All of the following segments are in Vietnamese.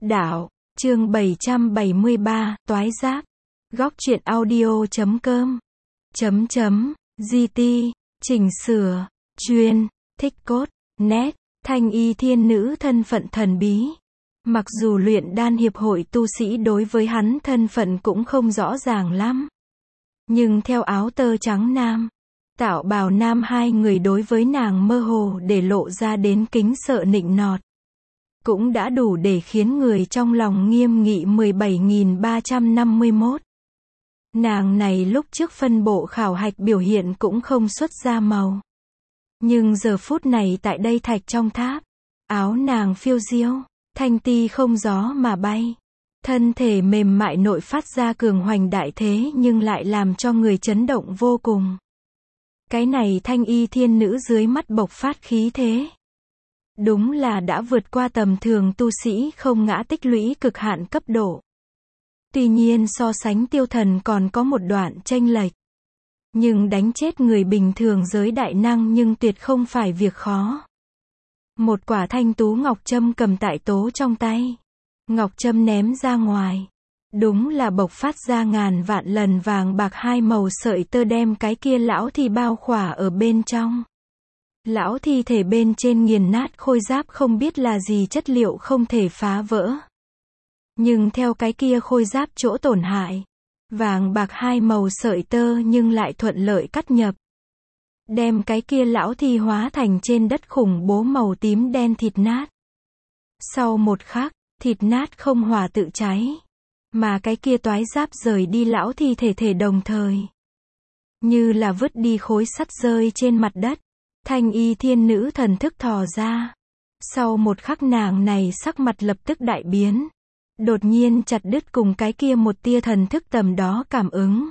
Đạo, chương 773, toái giáp. Góc truyện audio.com. GT, chỉnh sửa, chuyên, thích cốt, nét, thanh y thiên nữ thân phận thần bí. Mặc dù luyện đan hiệp hội tu sĩ đối với hắn thân phận cũng không rõ ràng lắm. Nhưng theo áo tơ trắng nam, tạo bào nam, hai người đối với nàng mơ hồ để lộ ra đến kính sợ nịnh nọt. Cũng đã đủ để khiến người trong lòng nghiêm nghị. 17.351. Nàng này lúc trước phân bộ khảo hạch biểu hiện cũng không xuất ra màu. Nhưng giờ phút này tại đây thạch trong tháp, áo nàng phiêu diêu, thanh ti không gió mà bay. Thân thể mềm mại nội phát ra cường hoành đại thế nhưng lại làm cho người chấn động vô cùng. Cái này thanh y thiên nữ dưới mắt bộc phát khí thế. Đúng là đã vượt qua tầm thường tu sĩ không ngã tích lũy cực hạn cấp độ. Tuy nhiên so sánh tiêu thần còn có một đoạn chênh lệch. Nhưng đánh chết người bình thường giới đại năng nhưng tuyệt không phải việc khó. Một quả thanh tú ngọc trâm cầm tại tố trong tay. Ngọc trâm ném ra ngoài. Đúng là bộc phát ra ngàn vạn lần vàng bạc hai màu sợi tơ đem cái kia lão thi bao khỏa ở bên trong. Lão thi thể bên trên nghiền nát khôi giáp không biết là gì chất liệu không thể phá vỡ. Nhưng theo cái kia khôi giáp chỗ tổn hại, vàng bạc hai màu sợi tơ nhưng lại thuận lợi cắt nhập. Đem cái kia lão thi hóa thành trên đất khủng bố màu tím đen thịt nát. Sau một khắc, thịt nát không hỏa tự cháy. Mà cái kia toái giáp rời đi lão thi thể đồng thời. Như là vứt đi khối sắt rơi trên mặt đất. Thanh y thiên nữ thần thức thò ra. Sau một khắc nàng này sắc mặt lập tức đại biến. Đột nhiên chặt đứt cùng cái kia một tia thần thức tầm đó cảm ứng.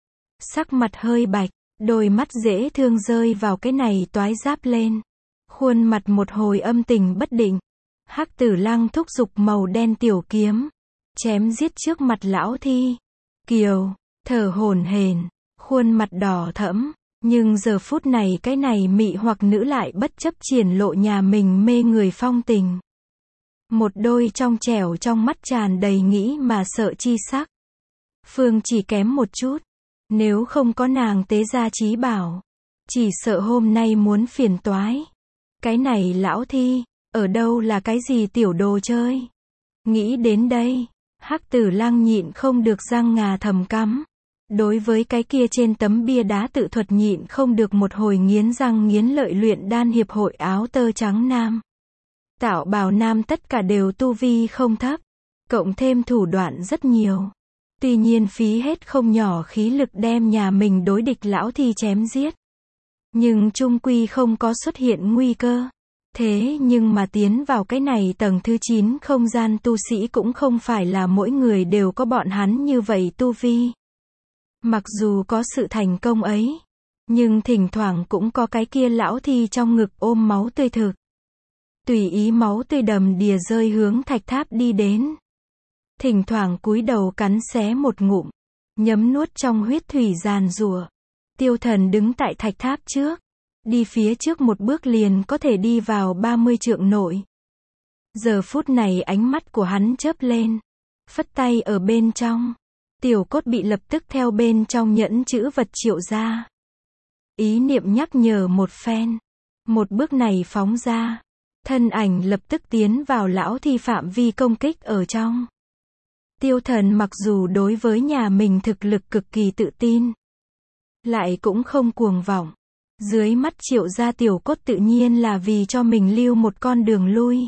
Sắc mặt hơi bạch, đôi mắt dễ thương rơi vào cái này toái giáp lên. Khuôn mặt một hồi âm tình bất định. Hắc Tử Lăng thúc giục màu đen tiểu kiếm. Chém giết trước mặt lão thi. Kiều, thở hổn hển, khuôn mặt đỏ thẫm. Nhưng giờ phút này cái này mị hoặc nữ lại bất chấp triển lộ nhà mình mê người phong tình. Một đôi trong trẻo trong mắt tràn đầy nghĩ mà sợ chi sắc. Phương chỉ kém một chút. Nếu không có nàng tế gia trí bảo. Chỉ sợ hôm nay muốn phiền toái. Cái này lão thi, ở đâu là cái gì tiểu đồ chơi. Nghĩ đến đây, Hắc Tử Lăng nhịn không được răng ngà thầm cắm. Đối với cái kia trên tấm bia đá tự thuật nhịn không được một hồi nghiến răng nghiến lợi luyện đan hiệp hội áo tơ trắng nam. Tạo bào nam tất cả đều tu vi không thấp. Cộng thêm thủ đoạn rất nhiều. Tuy nhiên phí hết không nhỏ khí lực đem nhà mình đối địch lão thi chém giết. Nhưng chung quy không có xuất hiện nguy cơ. Thế nhưng mà tiến vào cái này tầng thứ 9 không gian tu sĩ cũng không phải là mỗi người đều có bọn hắn như vậy tu vi. Mặc dù có sự thành công ấy, nhưng thỉnh thoảng cũng có cái kia lão thi trong ngực ôm máu tươi thực. Tùy ý máu tươi đầm đìa rơi hướng thạch tháp đi đến. Thỉnh thoảng cúi đầu cắn xé một ngụm, nhấm nuốt trong huyết thủy giàn giụa. Tiêu thần đứng tại thạch tháp trước, đi phía trước một bước liền có thể đi vào 30 trượng nội. Giờ phút này ánh mắt của hắn chớp lên, phất tay ở bên trong. Tiểu cốt bị lập tức theo bên trong nhẫn chữ vật triệu ra. Ý niệm nhắc nhở một phen. Một bước này phóng ra. Thân ảnh lập tức tiến vào lão thi phạm vi công kích ở trong. Tiêu thần mặc dù đối với nhà mình thực lực cực kỳ tự tin. Lại cũng không cuồng vọng. Dưới mắt triệu ra tiểu cốt tự nhiên là vì cho mình lưu một con đường lui.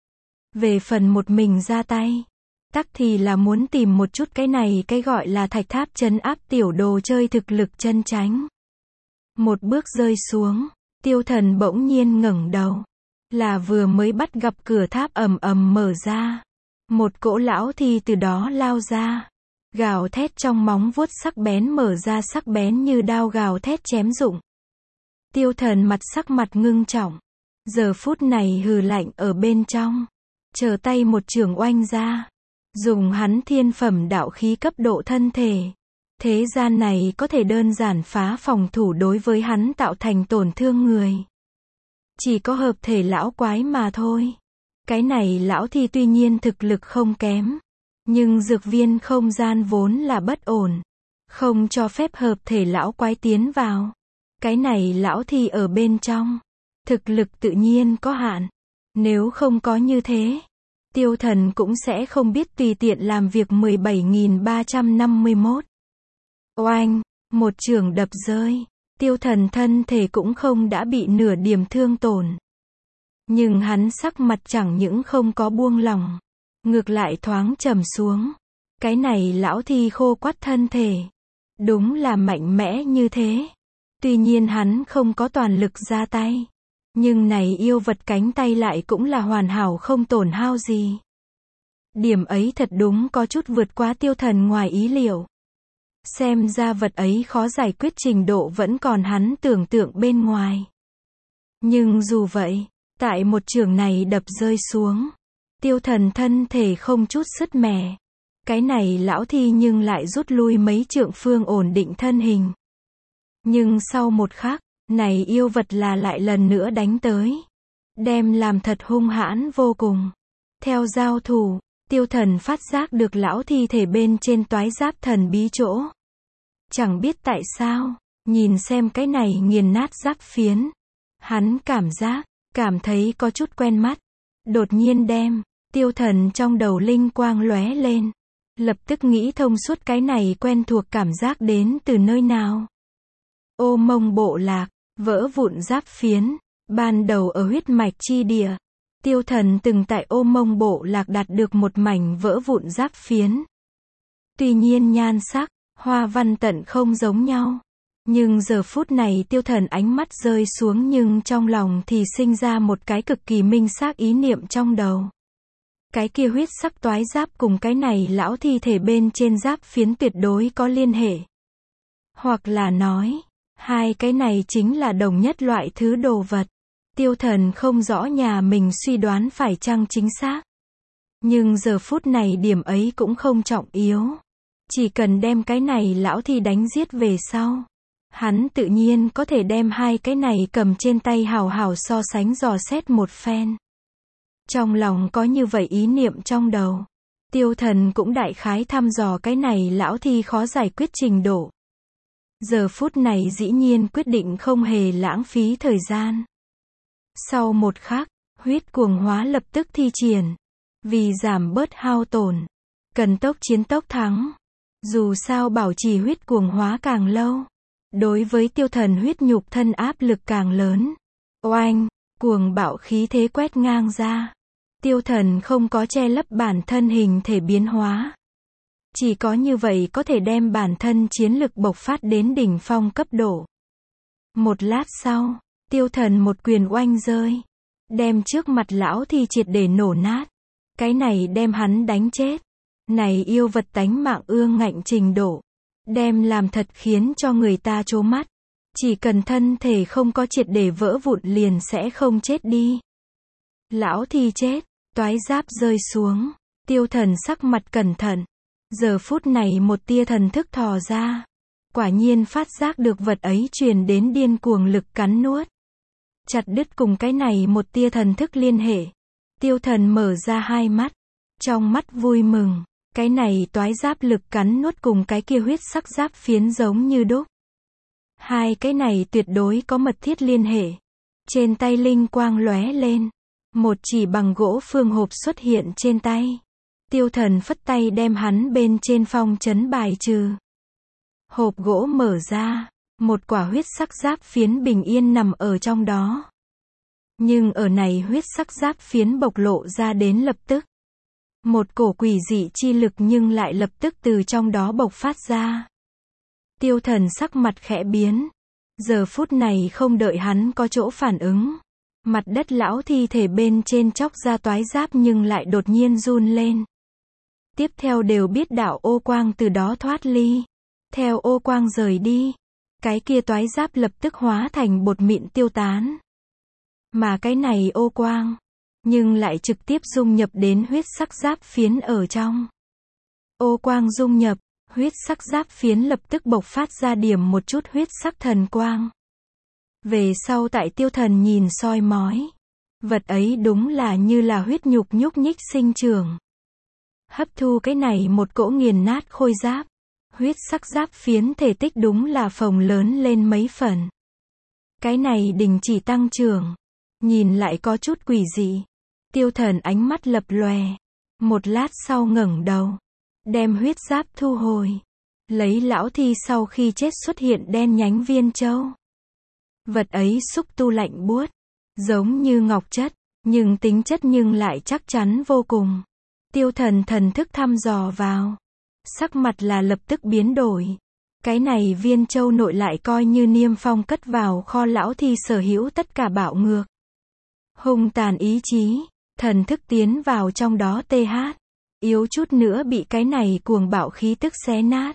Về phần một mình ra tay. Tắc thì là muốn tìm một chút cái này cái gọi là thạch tháp trấn áp tiểu đồ chơi thực lực chân chánh. Một bước rơi xuống, tiêu thần bỗng nhiên ngẩng đầu. Là vừa mới bắt gặp cửa tháp ầm ầm mở ra. Một cỗ lão thi từ đó lao ra. Gào thét trong móng vuốt sắc bén mở ra sắc bén như đao gào thét chém rụng. Tiêu thần sắc mặt ngưng trọng. Giờ phút này hừ lạnh ở bên trong. Chờ tay một chưởng oanh ra. Dùng hắn thiên phẩm đạo khí cấp độ thân thể. Thế gian này có thể đơn giản phá phòng thủ đối với hắn tạo thành tổn thương người. Chỉ có hợp thể lão quái mà thôi. Cái này lão thi tuy nhiên thực lực không kém, nhưng dược viên không gian vốn là bất ổn, không cho phép hợp thể lão quái tiến vào. Cái này lão thi ở bên trong, thực lực tự nhiên có hạn. Nếu không có như thế, Tiêu Thần cũng sẽ không biết tùy tiện làm việc 17.351. Oanh, một chưởng đập rơi, Tiêu Thần thân thể cũng không đã bị nửa điểm thương tổn. Nhưng hắn sắc mặt chẳng những không có buông lỏng, ngược lại thoáng trầm xuống. Cái này lão thi khô quắt thân thể, đúng là mạnh mẽ như thế. Tuy nhiên hắn không có toàn lực ra tay, nhưng này yêu vật cánh tay lại cũng là hoàn hảo không tổn hao gì. Điểm ấy thật đúng có chút vượt quá Tiêu Thần ngoài ý liệu. Xem ra vật ấy khó giải quyết trình độ vẫn còn hắn tưởng tượng bên ngoài. Nhưng dù vậy, tại một chưởng này đập rơi xuống, Tiêu Thần thân thể không chút sứt mẻ. Cái này lão thi nhưng lại rút lui mấy trượng phương ổn định thân hình. Nhưng sau một khắc, này yêu vật là lại lần nữa đánh tới. Đem làm thật hung hãn vô cùng. Theo giao thủ, Tiêu Thần phát giác được lão thi thể bên trên toái giáp thần bí chỗ. Chẳng biết tại sao, nhìn xem cái này nghiền nát giáp phiến. Hắn cảm thấy có chút quen mắt. Đột nhiên đem, Tiêu Thần trong đầu linh quang lóe lên. Lập tức nghĩ thông suốt cái này quen thuộc cảm giác đến từ nơi nào. Ô Mông bộ lạc, vỡ vụn giáp phiến, ban đầu ở huyết mạch chi địa. Tiêu Thần từng tại Ô Mông bộ lạc đạt được một mảnh vỡ vụn giáp phiến. Tuy nhiên nhan sắc, hoa văn tận không giống nhau. Nhưng giờ phút này Tiêu Thần ánh mắt rơi xuống nhưng trong lòng thì sinh ra một cái cực kỳ minh xác ý niệm trong đầu. Cái kia huyết sắc toái giáp cùng cái này lão thi thể bên trên giáp phiến tuyệt đối có liên hệ. Hoặc là nói, hai cái này chính là đồng nhất loại thứ đồ vật. Tiêu Thần không rõ nhà mình suy đoán phải chăng chính xác. Nhưng giờ phút này điểm ấy cũng không trọng yếu. Chỉ cần đem cái này lão thi đánh giết về sau, hắn tự nhiên có thể đem hai cái này cầm trên tay hào hào so sánh dò xét một phen. Trong lòng có như vậy ý niệm trong đầu, Tiêu Thần cũng đại khái thăm dò cái này lão thi khó giải quyết trình độ. Giờ phút này dĩ nhiên quyết định không hề lãng phí thời gian. Sau một khắc, huyết cuồng hóa lập tức thi triển. Vì giảm bớt hao tổn, cần tốc chiến tốc thắng. Dù sao bảo trì huyết cuồng hóa càng lâu, đối với Tiêu Thần huyết nhục thân áp lực càng lớn. Oanh, cuồng bạo khí thế quét ngang ra. Tiêu Thần không có che lấp bản thân hình thể biến hóa. Chỉ có như vậy có thể đem bản thân chiến lực bộc phát đến đỉnh phong cấp độ. Một lát sau, Tiêu Thần một quyền oanh rơi, đem trước mặt lão thi triệt để nổ nát. Cái này đem hắn đánh chết. Này yêu vật tánh mạng ương ngạnh trình độ, đem làm thật khiến cho người ta trố mắt. Chỉ cần thân thể không có triệt để vỡ vụn liền sẽ không chết đi. Lão thi chết, toái giáp rơi xuống, Tiêu Thần sắc mặt cẩn thận. Giờ phút này một tia thần thức thò ra. Quả nhiên phát giác được vật ấy truyền đến điên cuồng lực cắn nuốt. Chặt đứt cùng cái này một tia thần thức liên hệ. Tiêu Thần mở ra hai mắt. Trong mắt vui mừng. Cái này toái giáp lực cắn nuốt cùng cái kia huyết sắc giáp phiến giống như đúc. Hai cái này tuyệt đối có mật thiết liên hệ. Trên tay linh quang lóe lên. Một chỉ bằng gỗ phương hộp xuất hiện trên tay. Tiêu Thần phất tay đem hắn bên trên phong trấn bài trừ. Hộp gỗ mở ra. Một quả huyết sắc giáp phiến bình yên nằm ở trong đó. Nhưng ở này huyết sắc giáp phiến bộc lộ ra đến lập tức. Một cổ quỷ dị chi lực nhưng lại lập tức từ trong đó bộc phát ra. Tiêu Thần sắc mặt khẽ biến. Giờ phút này không đợi hắn có chỗ phản ứng. Mặt đất lão thi thể bên trên chóc ra toái giáp nhưng lại đột nhiên run lên. Tiếp theo đều biết đạo ô quang từ đó thoát ly. Theo ô quang rời đi, cái kia toái giáp lập tức hóa thành bột mịn tiêu tán. Mà cái này ô quang, nhưng lại trực tiếp dung nhập đến huyết sắc giáp phiến ở trong. Ô quang dung nhập, huyết sắc giáp phiến lập tức bộc phát ra điểm một chút huyết sắc thần quang. Về sau tại Tiêu Thần nhìn soi mói, Vật ấy đúng là như là huyết nhục nhúc nhích sinh trưởng. Hấp thu cái này một cỗ nghiền nát khôi giáp. Huyết sắc giáp phiến thể tích đúng là phồng lớn lên mấy phần. Cái này đình chỉ tăng trưởng. Nhìn lại có chút quỷ dị. Tiêu Thần ánh mắt lập lòe. Một lát sau ngẩng đầu. Đem huyết giáp thu hồi. Lấy lão thi sau khi chết xuất hiện đen nhánh viên châu. Vật ấy xúc tu lạnh buốt. Giống như ngọc chất. Nhưng tính chất nhưng lại chắc chắn vô cùng. Tiêu Thần thần thức thăm dò vào. Sắc mặt là lập tức biến đổi. Cái này viên châu nội lại coi như Niêm Phong cất vào kho lão thi sở hữu tất cả bạo ngược. Hung tàn ý chí, thần thức tiến vào trong đó TH. Yếu chút nữa bị cái này cuồng bạo khí tức xé nát.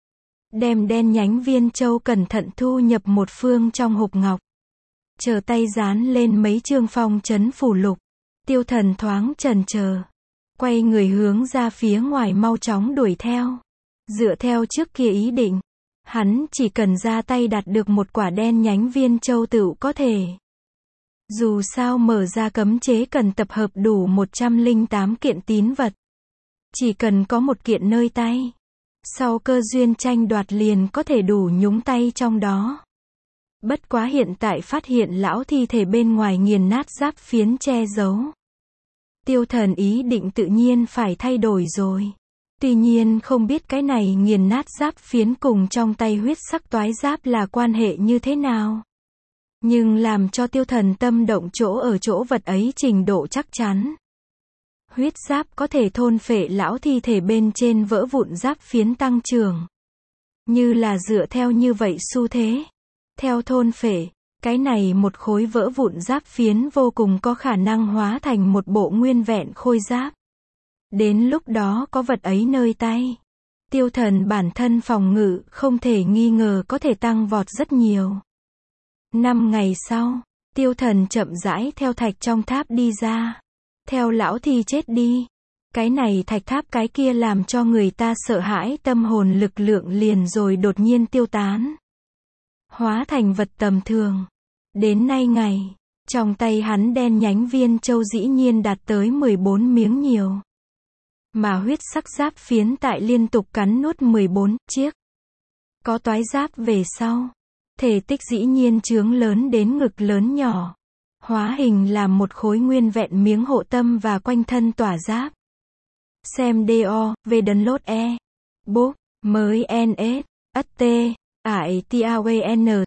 Đem đen nhánh viên châu cẩn thận thu nhập một phương trong hộp ngọc. Chờ tay dán lên mấy chương phong trấn phủ lục. Tiêu Thần thoáng chần chờ. Quay người hướng ra phía ngoài mau chóng đuổi theo. Dựa theo trước kia ý định. Hắn chỉ cần ra tay đạt được một quả đen nhánh viên châu tựu có thể. Dù sao mở ra cấm chế cần tập hợp đủ 108 kiện tín vật. Chỉ cần có một kiện nơi tay. Sau cơ duyên tranh đoạt liền có thể đủ nhúng tay trong đó. Bất quá hiện tại phát hiện lão thi thể bên ngoài nghiền nát giáp phiến che giấu. Tiêu Thần ý định tự nhiên phải thay đổi rồi. Tuy nhiên không biết cái này nghiền nát giáp phiến cùng trong tay huyết sắc toái giáp là quan hệ như thế nào. Nhưng làm cho Tiêu Thần tâm động chỗ ở chỗ vật ấy trình độ chắc chắn. Huyết giáp có thể thôn phệ lão thi thể bên trên vỡ vụn giáp phiến tăng trưởng. Như là dựa theo như vậy xu thế. Theo thôn phệ, cái này một khối vỡ vụn giáp phiến vô cùng có khả năng hóa thành một bộ nguyên vẹn khôi giáp. Đến lúc đó có vật ấy nơi tay. Tiêu Thần bản thân phòng ngự không thể nghi ngờ có thể tăng vọt rất nhiều. 5 ngày sau, Tiêu Thần chậm rãi theo thạch trong tháp đi ra. Theo lão thi chết đi. Cái này thạch tháp cái kia làm cho người ta sợ hãi tâm hồn lực lượng liền rồi đột nhiên tiêu tán. Hóa thành vật tầm thường. Đến nay ngày, trong tay hắn đen nhánh viên châu dĩ nhiên đạt tới 14 miếng nhiều. Mà huyết sắc giáp phiến tại liên tục cắn nuốt 14 chiếc. Có toái giáp về sau. Thể tích dĩ nhiên chướng lớn đến ngực lớn nhỏ. Hóa hình làm một khối nguyên vẹn miếng hộ tâm và quanh thân tỏa giáp. Xem DO, về download E. Book, mới NS, ST, AITAWN,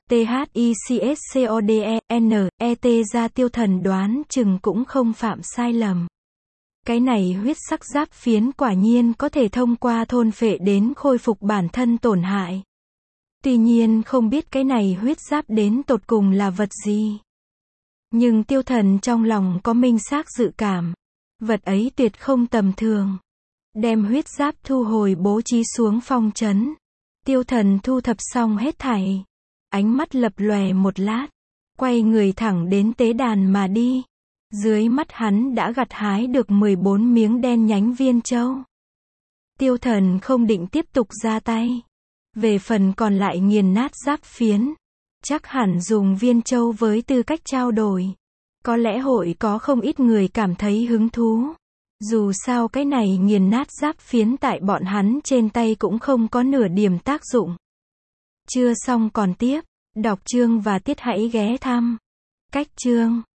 THICSCODE, NET ra Tiêu Thần đoán chừng cũng không phạm sai lầm. Cái này huyết sắc giáp phiến quả nhiên có thể thông qua thôn phệ đến khôi phục bản thân tổn hại. Tuy nhiên không biết cái này huyết giáp đến tột cùng là vật gì. Nhưng Tiêu Thần trong lòng có minh xác dự cảm. Vật ấy tuyệt không tầm thường. Đem huyết giáp thu hồi bố trí xuống phong trấn. Tiêu Thần thu thập xong hết thảy. Ánh mắt lập lòe một lát. Quay người thẳng đến tế đàn mà đi. Dưới mắt hắn đã gặt hái được 14 miếng đen nhánh viên châu. Tiêu Thần không định tiếp tục ra tay. Về phần còn lại nghiền nát giáp phiến. Chắc hẳn dùng viên châu với tư cách trao đổi. Có lẽ hội có không ít người cảm thấy hứng thú. Dù sao cái này nghiền nát giáp phiến tại bọn hắn trên tay cũng không có nửa điểm tác dụng. Chưa xong còn tiếp. Đọc chương và tiết hãy ghé thăm. Cách chương.